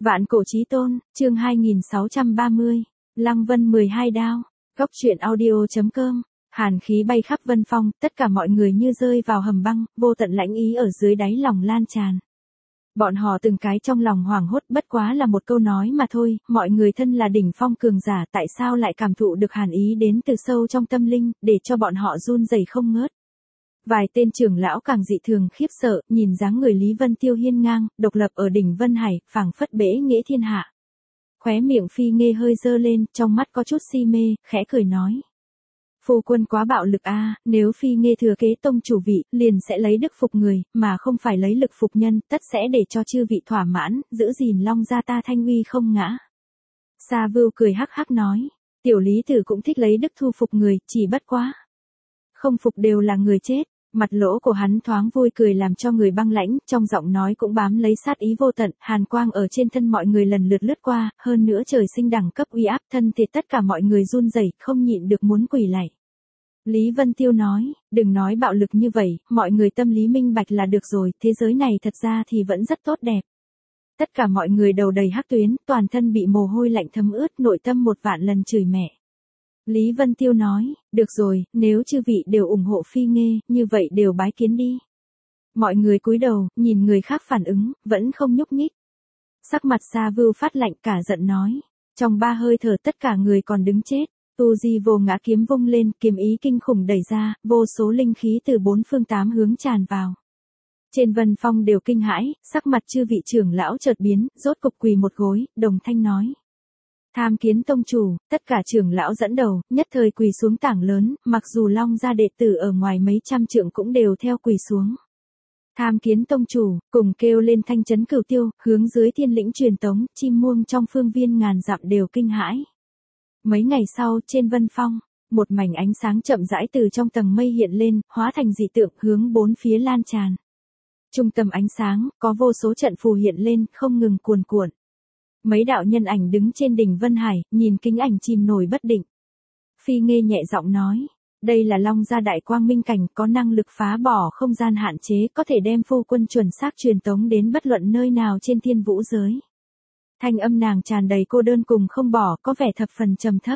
Vạn cổ chí tôn, chương 2630, Lăng Vân 12 đao, Cốc truyện audio.com. Hàn khí bay khắp Vân Phong, tất cả mọi người như rơi vào hầm băng, vô tận lãnh ý ở dưới đáy lòng lan tràn. Bọn họ từng cái trong lòng hoảng hốt, bất quá là một câu nói mà thôi, mọi người thân là đỉnh phong cường giả, tại sao lại cảm thụ được hàn ý đến từ sâu trong tâm linh, để cho bọn họ run rẩy không ngớt. Vài tên trưởng lão càng dị thường khiếp sợ, nhìn dáng người Lý Vân Tiêu hiên ngang, độc lập ở đỉnh Vân Hải, phảng phất bẽ nghĩa thiên hạ. Khóe miệng Phi Nghê hơi dơ lên, trong mắt có chút si mê, khẽ cười nói. Phu quân quá bạo lực a, nếu Phi Nghê thừa kế tông chủ vị, liền sẽ lấy đức phục người, mà không phải lấy lực phục nhân, tất sẽ để cho chư vị thỏa mãn, giữ gìn Long gia ta thanh uy không ngã. Sa Vưu cười hắc hắc nói, tiểu Lý Tử cũng thích lấy đức thu phục người, chỉ bất quá. Không phục đều là người chết. Mặt lỗ của hắn thoáng vui cười làm cho người băng lãnh, trong giọng nói cũng bám lấy sát ý vô tận, hàn quang ở trên thân mọi người lần lượt lướt qua, hơn nữa trời sinh đẳng cấp uy áp thân thì tất cả mọi người run rẩy, không nhịn được muốn quỳ lạy. Lý Vân Tiêu nói, đừng nói bạo lực như vậy, mọi người tâm lý minh bạch là được rồi, thế giới này thật ra thì vẫn rất tốt đẹp. Tất cả mọi người đầu đầy hắc tuyến, toàn thân bị mồ hôi lạnh thấm ướt, nội tâm một vạn lần chửi mẹ. Lý Vân Tiêu nói, được rồi, nếu chư vị đều ủng hộ Phi Nghê, như vậy đều bái kiến đi. Mọi người cúi đầu, nhìn người khác phản ứng, vẫn không nhúc nhích. Sắc mặt Sa Vưu phát lạnh cả giận nói, trong 3 hơi thở tất cả người còn đứng chết, tu di vô ngã kiếm vung lên, kiếm ý kinh khủng đẩy ra, vô số linh khí từ 4 phương 8 hướng tràn vào. Trên Vân Phong đều kinh hãi, sắc mặt chư vị trưởng lão chợt biến, rốt cục quỳ một gối, đồng thanh nói. Tham kiến tông chủ, tất cả trưởng lão dẫn đầu, nhất thời quỳ xuống tảng lớn, mặc dù Long gia đệ tử ở ngoài mấy trăm trượng cũng đều theo quỳ xuống. Tham kiến tông chủ, cùng kêu lên thanh chấn cửu tiêu, hướng dưới thiên lĩnh truyền tống, chim muông trong phương viên ngàn dặm đều kinh hãi. Mấy ngày sau, trên Vân Phong, một mảnh ánh sáng chậm rãi từ trong tầng mây hiện lên, hóa thành dị tượng hướng 4 phía lan tràn. Trung tâm ánh sáng, có vô số trận phù hiện lên, không ngừng cuồn cuộn. Mấy đạo nhân ảnh đứng trên đỉnh Vân Hải, nhìn kính ảnh chìm nổi bất định. Phi Nghê nhẹ giọng nói, đây là Long gia đại quang minh cảnh, có năng lực phá bỏ không gian hạn chế, có thể đem phu quân chuẩn xác truyền tống đến bất luận nơi nào trên thiên vũ giới. Thanh âm nàng tràn đầy cô đơn cùng không bỏ, có vẻ thập phần trầm thấp.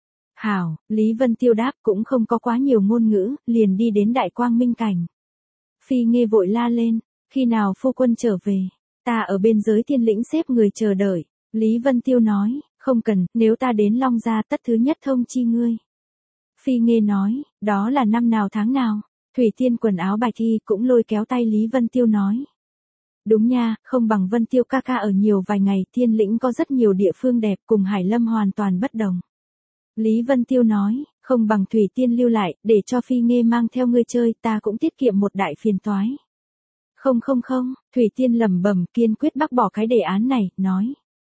Hảo, Lý Vân Tiêu đáp cũng không có quá nhiều ngôn ngữ, liền đi đến đại quang minh cảnh. Phi Nghê vội la lên, khi nào phu quân trở về, ta ở bên giới thiên lĩnh xếp người chờ đợi. Lý Vân Tiêu nói, không cần, nếu ta đến Long gia tất thứ nhất thông chi ngươi. Phi Nghê nói, đó là năm nào tháng nào, Thủy Tiên quần áo bạch y cũng lôi kéo tay Lý Vân Tiêu nói. Đúng nha, không bằng Vân Tiêu ca ca ở nhiều vài ngày, thiên lĩnh có rất nhiều địa phương đẹp cùng Hải Lâm hoàn toàn bất đồng. Lý Vân Tiêu nói, không bằng Thủy Tiên lưu lại, để cho Phi Nghê mang theo ngươi chơi, ta cũng tiết kiệm một đại phiền toái. Không, Thủy Tiên lẩm bẩm kiên quyết bác bỏ cái đề án này, nói.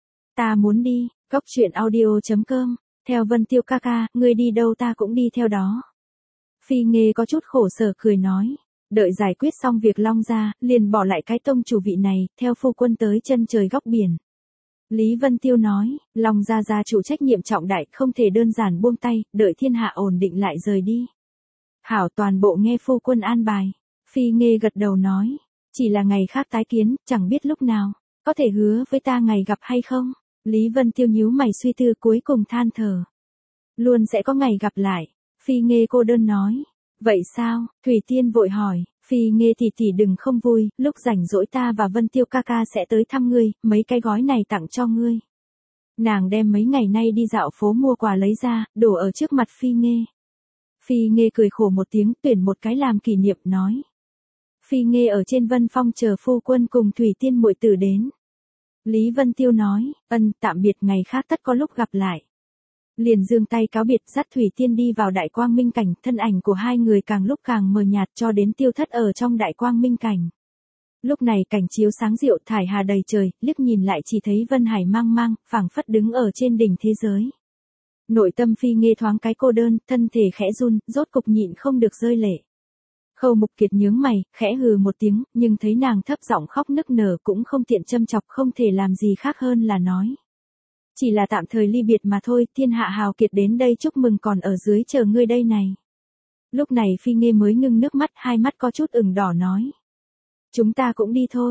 Ta muốn đi, Cốc truyện audio.com, theo Vân Tiêu ca ca, ngươi đi đâu ta cũng đi theo đó. Phi Nghê có chút khổ sở cười nói, đợi giải quyết xong việc Long gia, liền bỏ lại cái tông chủ vị này, theo phu quân tới chân trời góc biển. Lý Vân Tiêu nói, Long gia gia chủ trách nhiệm trọng đại, không thể đơn giản buông tay, đợi thiên hạ ổn định lại rời đi. Hảo, toàn bộ nghe phu quân an bài. Phi Nghê gật đầu nói, chỉ là ngày khác tái kiến, chẳng biết lúc nào, có thể hứa với ta ngày gặp hay không? Lý Vân Tiêu nhíu mày suy tư cuối cùng than thở. Luôn sẽ có ngày gặp lại. Phi Nghê cô đơn nói. Vậy sao? Thủy Tiên vội hỏi. Phi Nghê tỷ tỷ đừng không vui, lúc rảnh rỗi ta và Vân Tiêu ca ca sẽ tới thăm ngươi, mấy cái gói này tặng cho ngươi. Nàng đem mấy ngày nay đi dạo phố mua quà lấy ra, đổ ở trước mặt Phi Nghê. Phi Nghê cười khổ một tiếng, tuyển một cái làm kỷ niệm nói. Phi Nghê ở trên Vân Phong chờ phu quân cùng Thủy Tiên muội tử đến. Lý Vân Tiêu nói, tạm biệt, ngày khác tất có lúc gặp lại. Liền giương tay cáo biệt, dắt Thủy Tiên đi vào đại quang minh cảnh, thân ảnh của hai người càng lúc càng mờ nhạt cho đến tiêu thất ở trong đại quang minh cảnh. Lúc này cảnh chiếu sáng rượu, thải hà đầy trời, liếc nhìn lại chỉ thấy Vân Hải mang mang, phảng phất đứng ở trên đỉnh thế giới. Nội tâm Phi Nghê thoáng cái cô đơn, thân thể khẽ run, rốt cục nhịn không được rơi lệ. Khâu Mục Kiệt nhướng mày, khẽ hừ một tiếng, nhưng thấy nàng thấp giọng khóc nức nở cũng không tiện châm chọc, không thể làm gì khác hơn là nói. Chỉ là tạm thời ly biệt mà thôi, thiên hạ hào kiệt đến đây chúc mừng còn ở dưới chờ ngươi đây này. Lúc này Phi Nghê mới ngưng nước mắt, hai mắt có chút ửng đỏ nói. Chúng ta cũng đi thôi.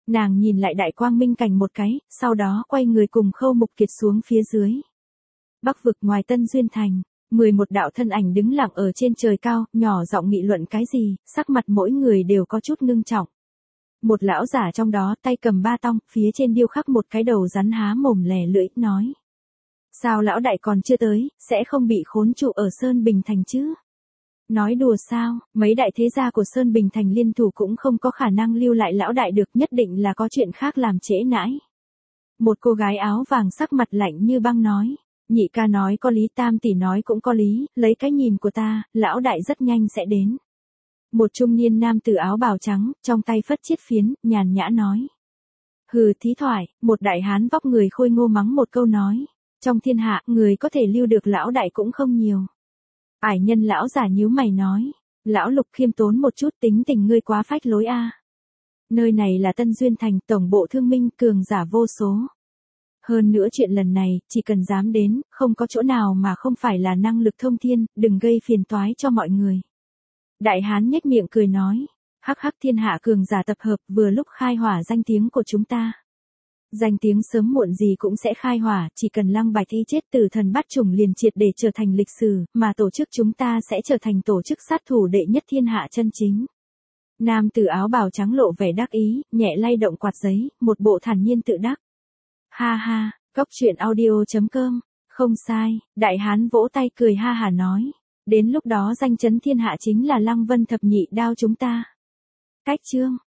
Nàng nhìn lại Đại Quang Minh Cảnh một cái, sau đó quay người cùng Khâu Mục Kiệt xuống phía dưới. Bắc vực ngoài Tân Duyên Thành, 11 đạo thân ảnh đứng lặng ở trên trời cao, nhỏ giọng nghị luận cái gì, sắc mặt mỗi người đều có chút ngưng trọng. Một lão giả trong đó tay cầm ba tong, phía trên điêu khắc một cái đầu rắn há mồm lè lưỡi, nói. Sao lão đại còn chưa tới, sẽ không bị khốn trụ ở Sơn Bình Thành chứ? Nói đùa sao, mấy đại thế gia của Sơn Bình Thành liên thủ cũng không có khả năng lưu lại lão đại được, nhất định là có chuyện khác làm trễ nãi. Một cô gái áo vàng sắc mặt lạnh như băng nói. Nhị ca nói có lý, tam tỷ nói cũng có lý, lấy cái nhìn của ta, lão đại rất nhanh sẽ đến. Một trung niên nam tử áo bào trắng, trong tay phất chiết phiến, nhàn nhã nói. Hừ, thí thoại, một đại hán vóc người khôi ngô mắng một câu nói. Trong thiên hạ, người có thể lưu được lão đại cũng không nhiều. Ải nhân lão giả nhíu mày nói. Lão Lục khiêm tốn một chút, tính tình ngươi quá phách lối a. Nơi này là Tân Duyên Thành, tổng bộ thương minh, cường giả vô số. Hơn nữa chuyện lần này, chỉ cần dám đến, không có chỗ nào mà không phải là năng lực thông thiên, đừng gây phiền toái cho mọi người. Đại hán nhếch miệng cười nói, hắc hắc, thiên hạ cường giả tập hợp, vừa lúc khai hỏa danh tiếng của chúng ta. Danh tiếng sớm muộn gì cũng sẽ khai hỏa, chỉ cần Lăng Bạch Y chết từ thần bát chủng liền triệt để trở thành lịch sử, mà tổ chức chúng ta sẽ trở thành tổ chức sát thủ đệ nhất thiên hạ chân chính. Nam tử áo bào trắng lộ vẻ đắc ý, nhẹ lay động quạt giấy, một bộ thản nhiên tự đắc. Ha ha, Cốc Truyện Audio.com, không sai, đại hán vỗ tay cười ha hà nói. Đến lúc đó danh chấn thiên hạ chính là Lăng Vân thập nhị đao chúng ta. Cách chương.